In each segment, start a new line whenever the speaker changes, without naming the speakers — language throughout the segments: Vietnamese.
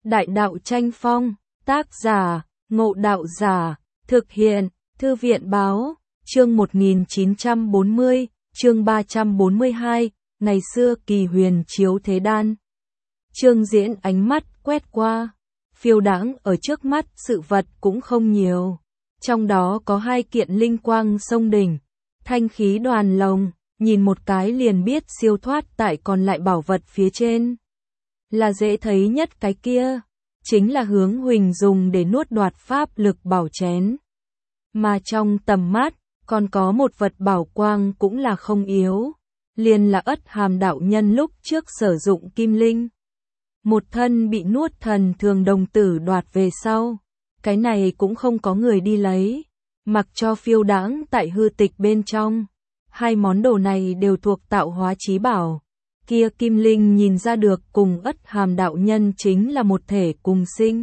Đại đạo tranh phong, tác giả, Ngộ Đạo Giả, thực hiện, Thư viện báo, chương 1940, chương 342, ngày xưa kỳ huyền chiếu thế đan. Chương diễn ánh mắt quét qua, phiêu đãng ở trước mắt sự vật cũng không nhiều. Trong đó có 2 kiện linh quang sông đỉnh, thanh khí đoàn lồng, nhìn một cái liền biết siêu thoát tại còn lại bảo vật phía trên. Là dễ thấy nhất cái kia, chính là hướng Huỳnh dùng để nuốt đoạt pháp lực bảo chén. Mà trong tầm mắt, còn có một vật bảo quang cũng là không yếu, liền là Ất Hàm đạo nhân lúc trước sử dụng kim linh. Một thân bị nuốt thần thường đồng tử đoạt về sau, cái này cũng không có người đi lấy, mặc cho phiêu đãng tại hư tịch bên trong. 2 món đồ này đều thuộc tạo hóa chí bảo. Kia kim linh nhìn ra được cùng Ất Hàm đạo nhân chính là một thể cùng sinh.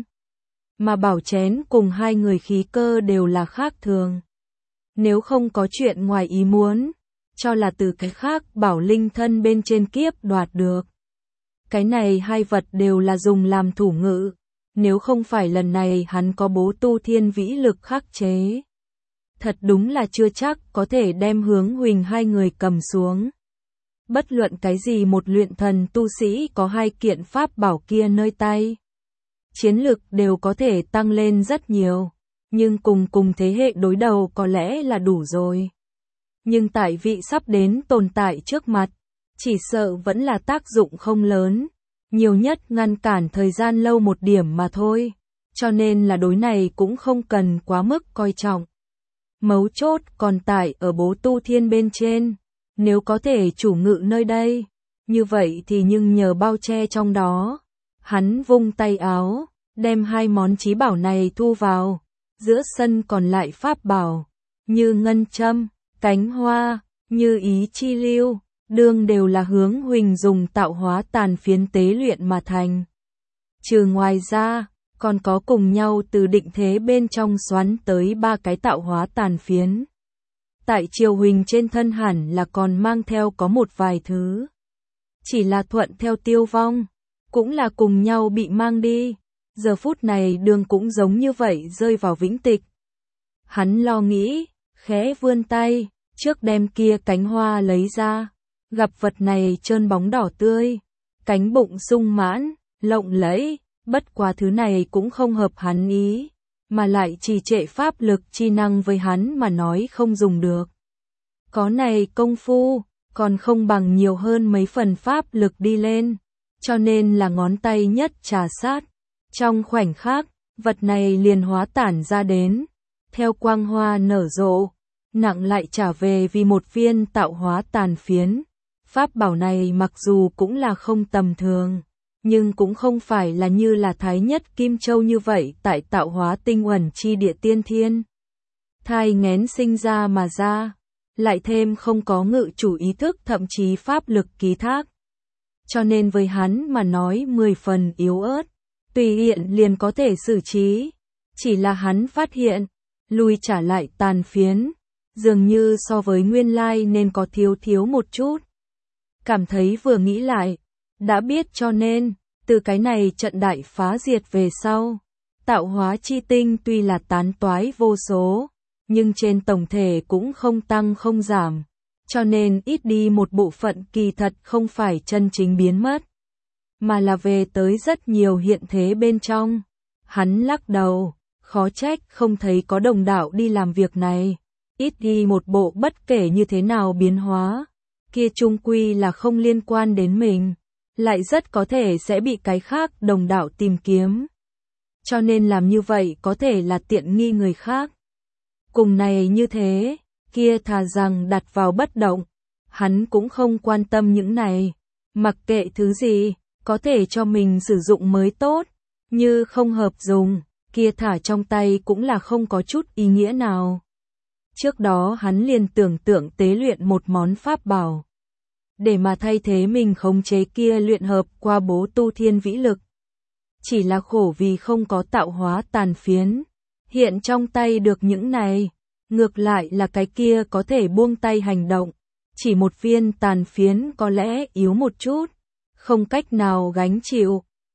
Mà bảo chén cùng 2 người khí cơ đều là khác thường. Nếu không có chuyện ngoài ý muốn, cho là từ cái khác bảo linh thân bên trên kiếp đoạt được. Cái này 2 vật đều là dùng làm thủ ngữ, nếu không phải lần này hắn có bố tu thiên vĩ lực khắc chế. Thật đúng là chưa chắc có thể đem hướng Huỳnh 2 người cầm xuống. Bất luận cái gì một luyện thần tu sĩ có 2 kiện pháp bảo kia nơi tay, chiến lực đều có thể tăng lên rất nhiều, nhưng cùng thế hệ đối đầu có lẽ là đủ rồi. Nhưng tại vị sắp đến tồn tại trước mặt, chỉ sợ vẫn là tác dụng không lớn, nhiều nhất ngăn cản thời gian lâu một điểm mà thôi, cho nên là đối này cũng không cần quá mức coi trọng. Mấu chốt còn tại ở bố tu thiên bên trên, nếu có thể chủ ngự nơi đây, như vậy thì nhưng nhờ bao che trong đó. Hắn vung tay áo, đem 2 món chí bảo này thu vào, giữa sân còn lại pháp bảo, như ngân châm, cánh hoa, như ý chi lưu, đương đều là hướng Huỳnh dùng tạo hóa tàn phiến tế luyện mà thành. Trừ ngoài ra, còn có cùng nhau từ định thế bên trong xoắn tới 3 cái tạo hóa tàn phiến. Tại Triều Huỳnh trên thân hẳn là còn mang theo có một vài thứ. Chỉ là thuận theo tiêu vong, cũng là cùng nhau bị mang đi. Giờ phút này đường cũng giống như vậy rơi vào vĩnh tịch. Hắn lo nghĩ, khẽ vươn tay, trước đem kia cánh hoa lấy ra. Gặp vật này trơn bóng đỏ tươi, cánh bụng sung mãn, lộng lẫy, bất quá thứ này cũng không hợp hắn ý, mà lại trì trệ pháp lực chi năng với hắn mà nói không dùng được. Có này công phu, còn không bằng nhiều hơn mấy phần pháp lực đi lên, cho nên là ngón tay nhất trà sát. Trong khoảnh khắc, vật này liền hóa tản ra đến, theo quang hoa nở rộ, nặng lại trả về vì một viên tạo hóa tàn phiến. Pháp bảo này mặc dù cũng là không tầm thường, nhưng cũng không phải là như là Thái Nhất Kim Châu như vậy tại tạo hóa tinh uẩn chi địa tiên thiên. Thai nghén sinh ra mà ra, lại thêm không có ngự chủ ý thức thậm chí pháp lực ký thác. Cho nên với hắn mà nói 10 phần yếu ớt, tùy hiện liền có thể xử trí. Chỉ là hắn phát hiện, lui trả lại tàn phiến, dường như so với nguyên lai nên có thiếu một chút. Cảm thấy vừa nghĩ lại, đã biết cho nên, từ cái này trận đại phá diệt về sau, tạo hóa chi tinh tuy là tán toái vô số, nhưng trên tổng thể cũng không tăng không giảm, cho nên ít đi một bộ phận kỳ thật không phải chân chính biến mất, mà là về tới rất nhiều hiện thế bên trong. Hắn lắc đầu, khó trách không thấy có đồng đạo đi làm việc này, ít đi một bộ bất kể như thế nào biến hóa, kia chung quy là không liên quan đến mình, lại rất có thể sẽ bị cái khác đồng đạo tìm kiếm. Cho nên làm như vậy có thể là tiện nghi người khác. Cùng này như thế, kia thà rằng đặt vào bất động, hắn cũng không quan tâm những này, mặc kệ thứ gì, có thể cho mình sử dụng mới tốt, như không hợp dùng, kia thả trong tay cũng là không có chút ý nghĩa nào. Trước đó hắn liền tưởng tượng tế luyện một món pháp bảo, để mà thay thế mình khống chế kia luyện hợp qua bố tu thiên vĩ lực. Chỉ là khổ vì không có tạo hóa tàn phiến, hiện trong tay được những này, ngược lại là cái kia có thể buông tay hành động, chỉ một viên tàn phiến có lẽ yếu một chút, không cách nào gánh chịu,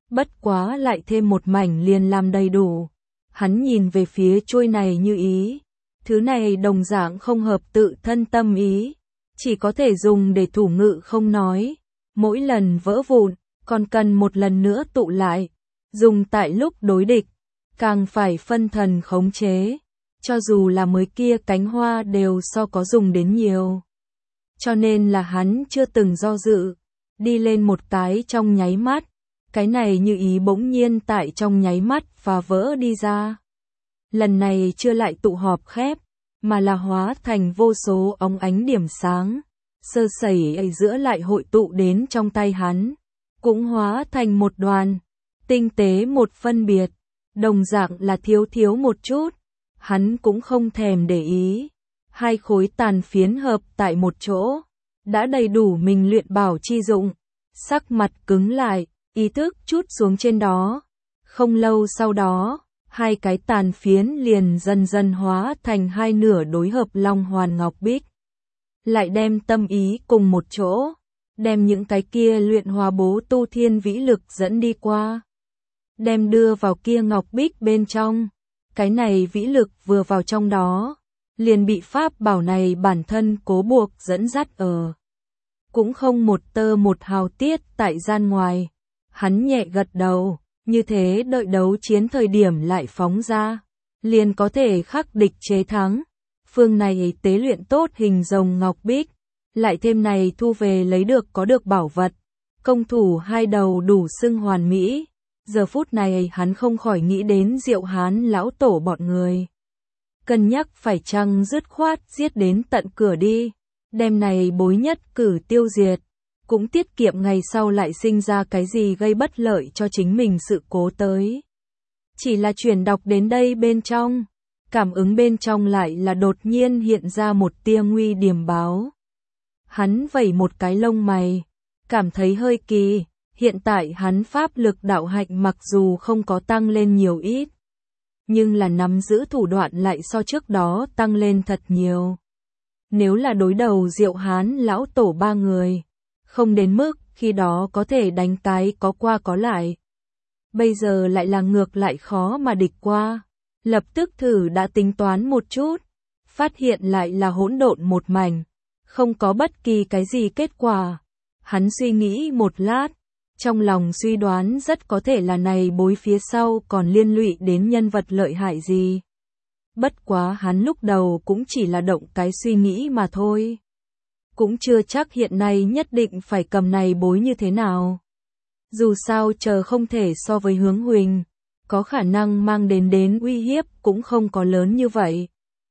bất quá lại thêm một mảnh liền làm đầy đủ. Hắn nhìn về phía chuôi này như ý. Thứ này đồng dạng không hợp tự thân tâm ý, chỉ có thể dùng để thủ ngự không nói. Mỗi lần vỡ vụn, còn cần một lần nữa tụ lại. Dùng tại lúc đối địch, càng phải phân thần khống chế. Cho dù là mới kia cánh hoa đều so có dùng đến nhiều. Cho nên là hắn chưa từng do dự. Đi lên một cái trong nháy mắt. Cái này như ý bỗng nhiên tại trong nháy mắt phá vỡ đi ra. Lần này chưa lại tụ họp khép, mà là hóa thành vô số óng ánh điểm sáng. Sơ sẩy ấy giữa lại hội tụ đến trong tay hắn. Cũng hóa thành một đoàn. Tinh tế một phân biệt. Đồng dạng là thiếu một chút. Hắn cũng không thèm để ý. Hai khối tàn phiến hợp tại một chỗ. Đã đầy đủ mình luyện bảo chi dụng. Sắc mặt cứng lại, ý thức chút xuống trên đó. Không lâu sau đó, hai cái tàn phiến liền dần dần hóa thành hai nửa đối hợp long hoàn ngọc bích. Lại đem tâm ý cùng một chỗ. Đem những cái kia luyện hóa bố tu thiên vĩ lực dẫn đi qua. Đem đưa vào kia ngọc bích bên trong. Cái này vĩ lực vừa vào trong đó, liền bị pháp bảo này bản thân cố buộc dẫn dắt ở. Cũng không một tơ một hào tiết tại gian ngoài. Hắn nhẹ gật đầu, như thế đợi đấu chiến thời điểm lại phóng ra. Liền có thể khắc địch chế thắng. Phương này tế luyện tốt hình rồng ngọc bích. Lại thêm này thu về lấy được có được bảo vật. Công thủ hai đầu đủ xưng hoàn mỹ. Giờ phút này hắn không khỏi nghĩ đến Diệu Hán lão tổ bọn người. Cân nhắc phải chăng dứt khoát giết đến tận cửa đi. Đêm này bối nhất cử tiêu diệt. Cũng tiết kiệm ngày sau lại sinh ra cái gì gây bất lợi cho chính mình sự cố tới. Chỉ là chuyển đọc đến đây bên trong. Cảm ứng bên trong lại là đột nhiên hiện ra một tia nguy điểm báo. Hắn vẩy một cái lông mày. Cảm thấy hơi kỳ. Hiện tại hắn pháp lực đạo hạnh mặc dù không có tăng lên nhiều ít, nhưng là nắm giữ thủ đoạn lại so trước đó tăng lên thật nhiều. Nếu là đối đầu Diệu Hán lão tổ ba người, không đến mức khi đó có thể đánh cái có qua có lại. Bây giờ lại là ngược lại khó mà địch qua. Lập tức thử đã tính toán một chút, phát hiện lại là hỗn độn một mảnh, không có bất kỳ cái gì kết quả. Hắn suy nghĩ một lát, trong lòng suy đoán rất có thể là này bối phía sau còn liên lụy đến nhân vật lợi hại gì. Bất quá hắn lúc đầu cũng chỉ là động cái suy nghĩ mà thôi. Cũng chưa chắc hiện nay nhất định phải cầm này bối như thế nào. Dù sao chờ không thể so với Hướng Huỳnh, có khả năng mang đến uy hiếp cũng không có lớn như vậy.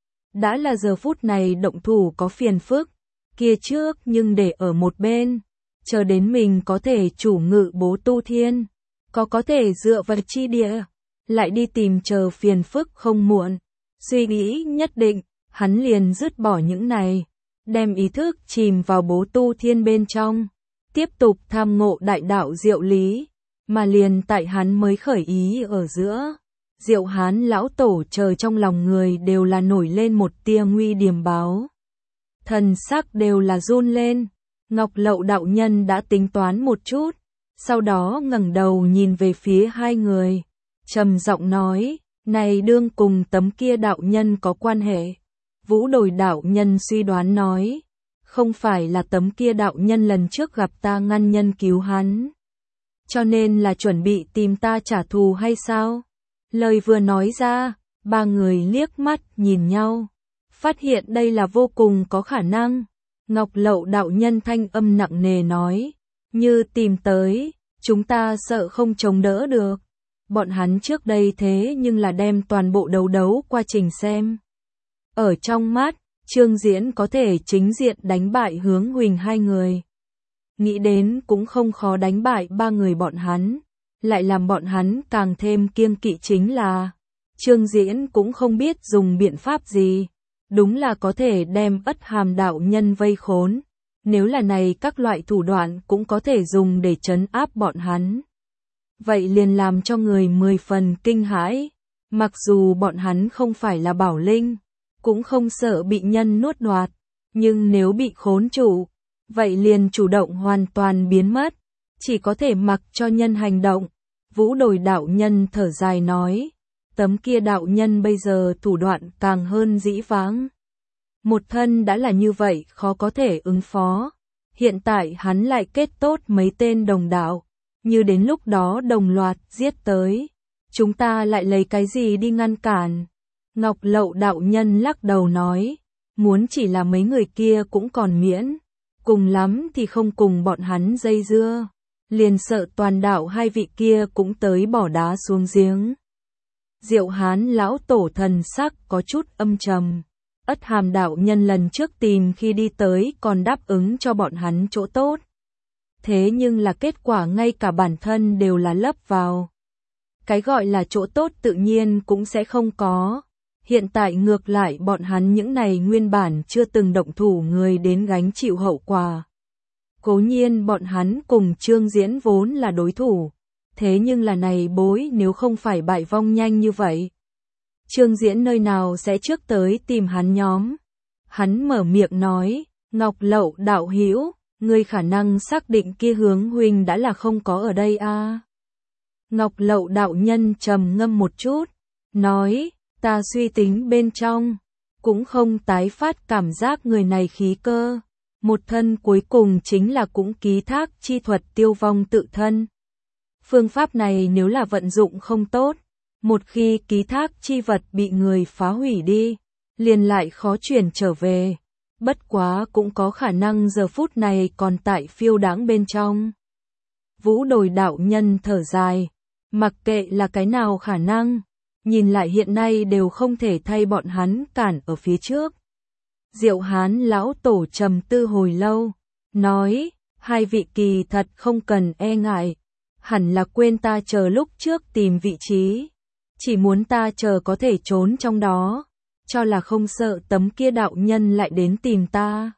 Đã là giờ phút này động thủ có phiền phức, kia trước nhưng để ở một bên. Chờ đến mình có thể chủ ngự bố tu thiên, có thể dựa vào chi địa, lại đi tìm chờ phiền phức không muộn. Suy nghĩ nhất định, hắn liền dứt bỏ những này, đem ý thức chìm vào bố tu thiên bên trong, tiếp tục tham ngộ đại đạo diệu lý, mà liền tại hắn mới khởi ý ở giữa. Diệu Hán lão tổ chờ trong lòng người đều là nổi lên một tia nguy điểm báo. Thần sắc đều là run lên. Ngọc Lậu đạo nhân đã tính toán một chút, sau đó ngẩng đầu nhìn về phía hai người, trầm giọng nói, này đương cùng tấm kia đạo nhân có quan hệ. Vũ Đồi đạo nhân suy đoán nói, không phải là tấm kia đạo nhân lần trước gặp ta ngăn nhân cứu hắn, cho nên là chuẩn bị tìm ta trả thù hay sao? Lời vừa nói ra, ba người liếc mắt nhìn nhau, phát hiện đây là vô cùng có khả năng. Ngọc Lậu đạo nhân thanh âm nặng nề nói, như tìm tới, chúng ta sợ không chống đỡ được. Bọn hắn trước đây thế nhưng là đem toàn bộ đấu qua trình xem. Ở trong mắt, Trương Diễn có thể chính diện đánh bại Hướng Huỳnh hai người. Nghĩ đến cũng không khó đánh bại ba người bọn hắn, lại làm bọn hắn càng thêm kiêng kỵ chính là, Trương Diễn cũng không biết dùng biện pháp gì. Đúng là có thể đem Ất Hàm đạo nhân vây khốn, nếu là này các loại thủ đoạn cũng có thể dùng để trấn áp bọn hắn. Vậy liền làm cho người 10 phần kinh hãi, mặc dù bọn hắn không phải là bảo linh, cũng không sợ bị nhân nuốt đoạt, nhưng nếu bị khốn trụ, vậy liền chủ động hoàn toàn biến mất, chỉ có thể mặc cho nhân hành động, Vũ Đồi đạo nhân thở dài nói, tấm kia đạo nhân bây giờ thủ đoạn càng hơn dĩ vãng. Một thân đã là như vậy khó có thể ứng phó. Hiện tại hắn lại kết tốt mấy tên đồng đạo, như đến lúc đó đồng loạt giết tới. Chúng ta lại lấy cái gì đi ngăn cản? Ngọc Lậu đạo nhân lắc đầu nói, muốn chỉ là mấy người kia cũng còn miễn, cùng lắm thì không cùng bọn hắn dây dưa, liền sợ toàn đạo hai vị kia cũng tới bỏ đá xuống giếng. Diệu Hán lão tổ thần sắc có chút âm trầm. Ất Hàm đạo nhân lần trước tìm khi đi tới còn đáp ứng cho bọn hắn chỗ tốt. Thế nhưng là kết quả ngay cả bản thân đều là lấp vào. Cái gọi là chỗ tốt tự nhiên cũng sẽ không có. Hiện tại ngược lại bọn hắn những này nguyên bản chưa từng động thủ người đến gánh chịu hậu quả. Cố nhiên bọn hắn cùng Trương Diễn vốn là đối thủ. Thế nhưng là này bối nếu không phải bại vong nhanh như vậy. Trương Diễn nơi nào sẽ trước tới tìm hắn nhóm. Hắn mở miệng nói, Ngọc Lậu đạo hữu, ngươi khả năng xác định kia Hướng huynh đã là không có ở đây a. Ngọc Lậu đạo nhân trầm ngâm một chút, nói, ta suy tính bên trong, cũng không tái phát cảm giác người này khí cơ. Một thân cuối cùng chính là cũng ký thác chi thuật tiêu vong tự thân. Phương pháp này nếu là vận dụng không tốt, một khi ký thác chi vật bị người phá hủy đi, liền lại khó chuyển trở về. Bất quá cũng có khả năng giờ phút này còn tại phiêu đãng bên trong. Vũ Đồi đạo nhân thở dài, mặc kệ là cái nào khả năng, nhìn lại hiện nay đều không thể thay bọn hắn cản ở phía trước. Diệu Hán lão tổ trầm tư hồi lâu, nói, hai vị kỳ thật không cần e ngại, hẳn là quên ta chờ lúc trước tìm vị trí, chỉ muốn ta chờ có thể trốn trong đó, cho là không sợ tấm kia đạo nhân lại đến tìm ta.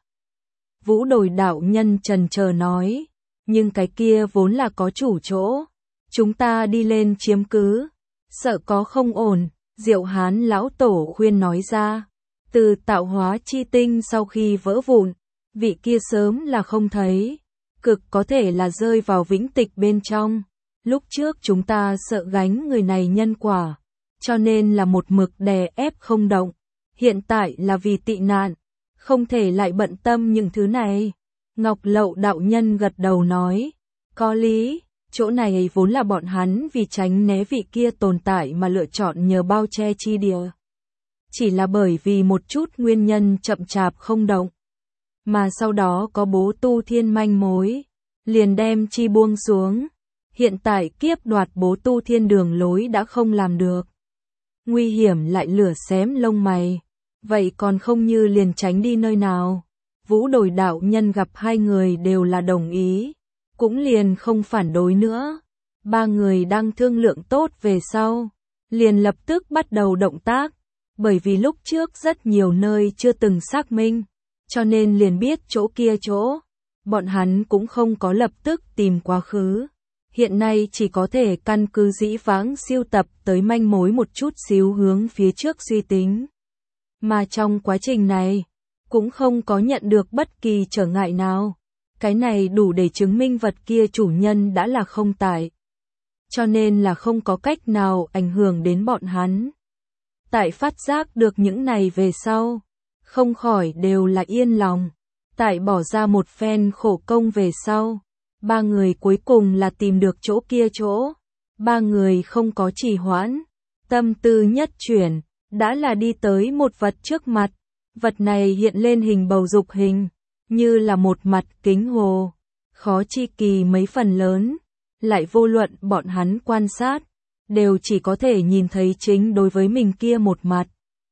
Vũ Đồi đạo nhân trần chờ nói, nhưng cái kia vốn là có chủ chỗ, chúng ta đi lên chiếm cứ, sợ có không ổn. Diệu Hán lão tổ khuyên nói ra, từ tạo hóa chi tinh sau khi vỡ vụn, vị kia sớm là không thấy, cực có thể là rơi vào vĩnh tịch bên trong. Lúc trước chúng ta sợ gánh người này nhân quả, cho nên là một mực đè ép không động. Hiện tại là vì tị nạn, không thể lại bận tâm những thứ này. Ngọc Lậu đạo nhân gật đầu nói, có lý, chỗ này vốn là bọn hắn vì tránh né vị kia tồn tại mà lựa chọn nhờ bao che chi địa. Chỉ là bởi vì một chút nguyên nhân chậm chạp không động, mà sau đó có Bố Tu Thiên manh mối, liền đem chi buông xuống. Hiện tại kiếp đoạt Bố Tu Thiên đường lối đã không làm được. Nguy hiểm lại lửa xém lông mày, vậy còn không như liền tránh đi nơi nào. Vũ Đồi đạo nhân gặp hai người đều là đồng ý, cũng liền không phản đối nữa. Ba người đang thương lượng tốt về sau, liền lập tức bắt đầu động tác, bởi vì lúc trước rất nhiều nơi chưa từng xác minh, cho nên liền biết chỗ kia chỗ. Bọn hắn cũng không có lập tức tìm quá khứ. Hiện nay chỉ có thể căn cứ dĩ vãng siêu tập tới manh mối một chút xíu hướng phía trước suy tính. Mà trong quá trình này, cũng không có nhận được bất kỳ trở ngại nào. Cái này đủ để chứng minh vật kia chủ nhân đã là không tại. Cho nên là không có cách nào ảnh hưởng đến bọn hắn. Tại phát giác được những này về sau, không khỏi đều là yên lòng. Tại bỏ ra một phen khổ công về sau, ba người cuối cùng là tìm được chỗ kia chỗ. Ba người không có trì hoãn, tâm tư nhất chuyển, đã là đi tới một vật trước mặt. Vật này hiện lên hình bầu dục hình, như là một mặt kính hồ, khó chi kỳ mấy phần lớn, lại vô luận bọn hắn quan sát, đều chỉ có thể nhìn thấy chính đối với mình kia một mặt.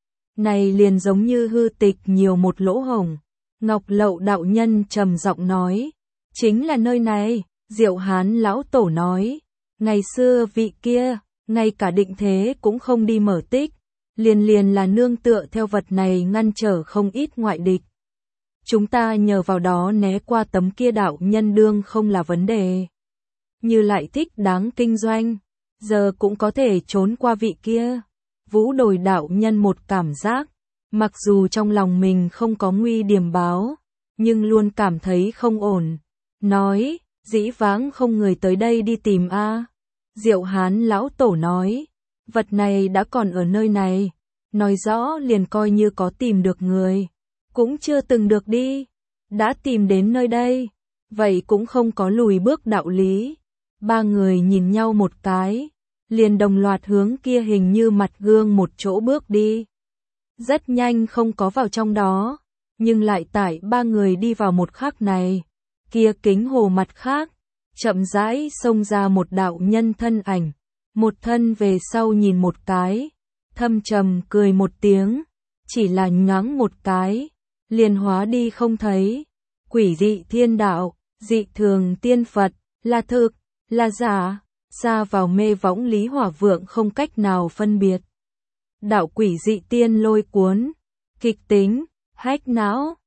Này liền giống như hư tịch nhiều một lỗ hổng. Ngọc Lậu đạo nhân trầm giọng nói, chính là nơi này. Diệu Hán lão tổ nói, ngày xưa vị kia, ngay cả định thế cũng không đi mở tích, liền là nương tựa theo vật này ngăn trở không ít ngoại địch. Chúng ta nhờ vào đó né qua tấm kia đạo nhân đương không là vấn đề. Như lại thích đáng kinh doanh, giờ cũng có thể trốn qua vị kia. Vũ Đồi đạo nhân một cảm giác, mặc dù trong lòng mình không có nguy điểm báo, nhưng luôn cảm thấy không ổn. Nói, dĩ vãng không người tới đây đi tìm a. Diệu Hán lão tổ nói, vật này đã còn ở nơi này, nói rõ liền coi như có tìm được người, cũng chưa từng được đi, đã tìm đến nơi đây, vậy cũng không có lùi bước đạo lý. Ba người nhìn nhau một cái, liền đồng loạt hướng kia hình như mặt gương một chỗ bước đi. Rất nhanh không có vào trong đó, nhưng lại tại ba người đi vào một khắc này, kia kính hồ mặt khác, chậm rãi xông ra một đạo nhân thân ảnh, một thân về sau nhìn một cái, thâm trầm cười một tiếng, chỉ là nhoáng một cái, liền hóa đi không thấy. Quỷ dị thiên đạo, dị thường tiên Phật, là thực, là giả, xa vào mê võng Lý Hỏa Vượng không cách nào phân biệt. Đạo quỷ dị tiên lôi cuốn, kịch tính, hách não,